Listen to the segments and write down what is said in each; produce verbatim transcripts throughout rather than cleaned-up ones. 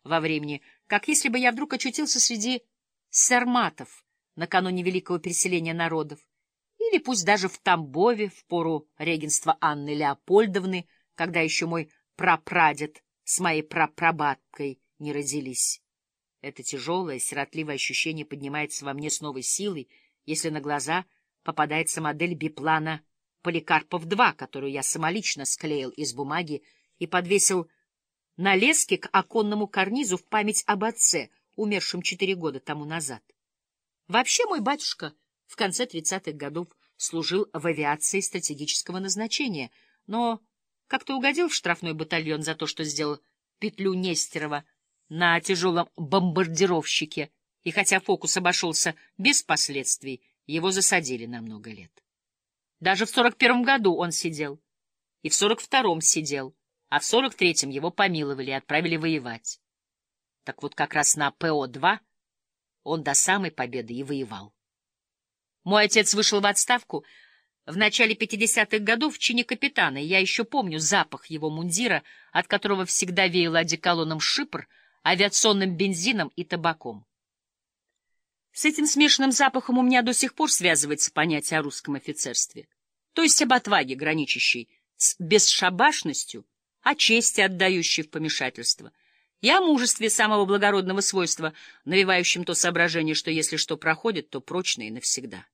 во времени, как если бы я вдруг очутился среди сарматов накануне великого переселения народов, или пусть даже в Тамбове в пору регенства Анны Леопольдовны, когда еще мой прапрадед с моей прапрабабкой не родились. Это тяжелое, сиротливое ощущение поднимается во мне с новой силой, если на глаза попадается модель биплана Поликарпов-два, которую я самолично склеил из бумаги и подвесил на леске к оконному карнизу в память об отце, умершем четыре года тому назад. Вообще мой батюшка в конце тридцатых годов служил в авиации стратегического назначения, но как-то угодил в штрафной батальон за то, что сделал петлю Нестерова на тяжелом бомбардировщике, и хотя фокус обошелся без последствий, его засадили на много лет. Даже в сорок первом году он сидел, и в сорок втором сидел, а в сорок третьем его помиловали и отправили воевать. Так вот как раз на ПО-два он до самой победы и воевал. Мой отец вышел в отставку в начале пятидесятых годов в чине капитана, и я еще помню запах его мундира, от которого всегда веяло одеколоном шипр, авиационным бензином и табаком. С этим смешанным запахом у меня до сих пор связывается понятие о русском офицерстве, то есть об отваге, граничащей с бесшабашностью, о чести, отдающей в помешательство, и о мужестве самого благородного свойства, навевающем то соображение, что если что проходит, то прочно и навсегда.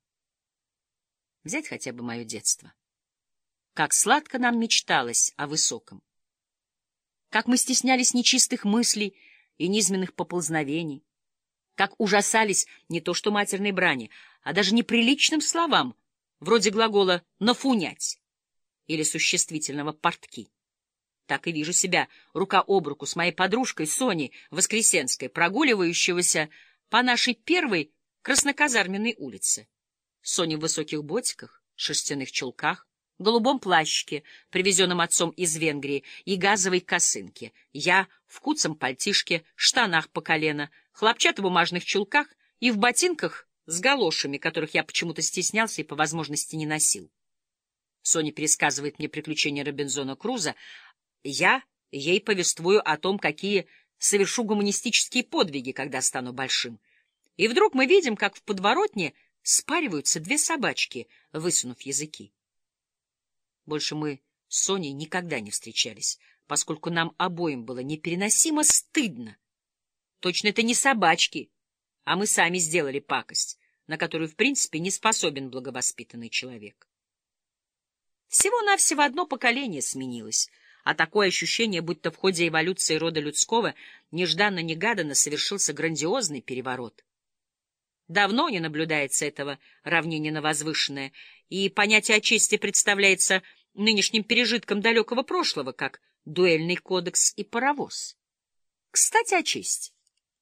Взять хотя бы мое детство. Как сладко нам мечталось о высоком. Как мы стеснялись нечистых мыслей и низменных поползновений. Как ужасались не то что матерной брани, а даже неприличным словам, вроде глагола «нафунять» или существительного «портки». Так и вижу себя рука об руку с моей подружкой Соней Воскресенской, прогуливающегося по нашей первой красноказарменной улице. Соня в высоких ботиках, шерстяных чулках, голубом плащике, привезенном отцом из Венгрии, и газовой косынке. Я в куцом пальтишке, штанах по колено, хлопчатобумажных чулках и в ботинках с галошами, которых я почему-то стеснялся и по возможности не носил. Соня пересказывает мне приключения Робинзона Круза, я ей повествую о том, какие совершу гуманистические подвиги, когда стану большим. И вдруг мы видим, как в подворотне спариваются две собачки, высунув языки. Больше мы с Соней никогда не встречались, поскольку нам обоим было непереносимо стыдно. Точно это не собачки, а мы сами сделали пакость, на которую, в принципе, не способен благовоспитанный человек. Всего-навсего одно поколение сменилось, а такое ощущение, будто в ходе эволюции рода людского нежданно-негаданно совершился грандиозный переворот. Давно не наблюдается этого равнения на возвышенное, и понятие о чести представляется нынешним пережитком далекого прошлого, как дуэльный кодекс и паровоз. Кстати, о чести.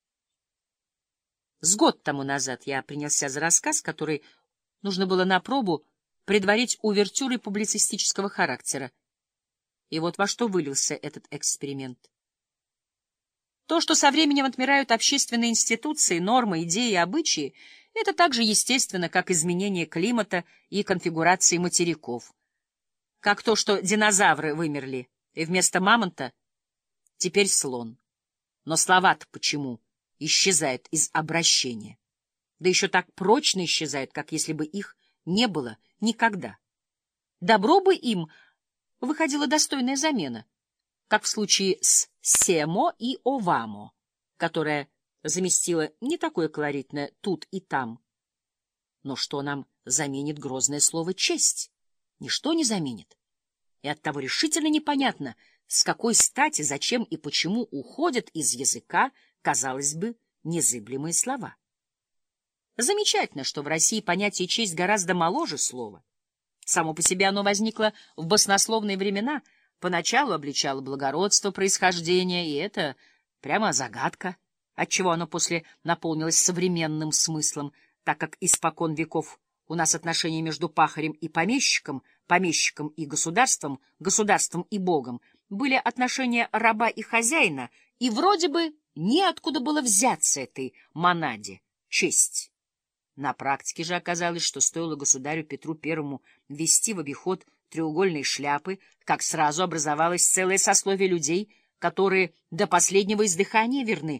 С год тому назад я принялся за рассказ, который нужно было на пробу предварить увертюрой публицистического характера. И вот во что вылился этот эксперимент. То, что со временем отмирают общественные институции, нормы, идеи и обычаи, это так же естественно, как изменение климата и конфигурации материков. Как то, что динозавры вымерли, и вместо мамонта теперь слон. Но слова-то почему исчезают из обращения? Да еще так прочно исчезают, как если бы их не было никогда. Добро бы им выходила достойная замена, как в случае с «семо» и «овамо», которая заместила не такое колоритное «тут» и «там». Но что нам заменит грозное слово «честь»? Ничто не заменит. И оттого решительно непонятно, с какой стати, зачем и почему уходят из языка, казалось бы, незыблемые слова. Замечательно, что в России понятие «честь» гораздо моложе слова. Само по себе оно возникло в баснословные времена, поначалу обличало благородство происхождения, и это прямо загадка, отчего оно после наполнилось современным смыслом, так как испокон веков у нас отношения между пахарем и помещиком, помещиком и государством, государством и Богом были отношения раба и хозяина, и вроде бы неоткуда было взяться этой монаде — честь. На практике же оказалось, что стоило государю Петру Первому ввести в обиход треугольные шляпы, как сразу образовалось целое сословие людей, которые до последнего издыхания верны.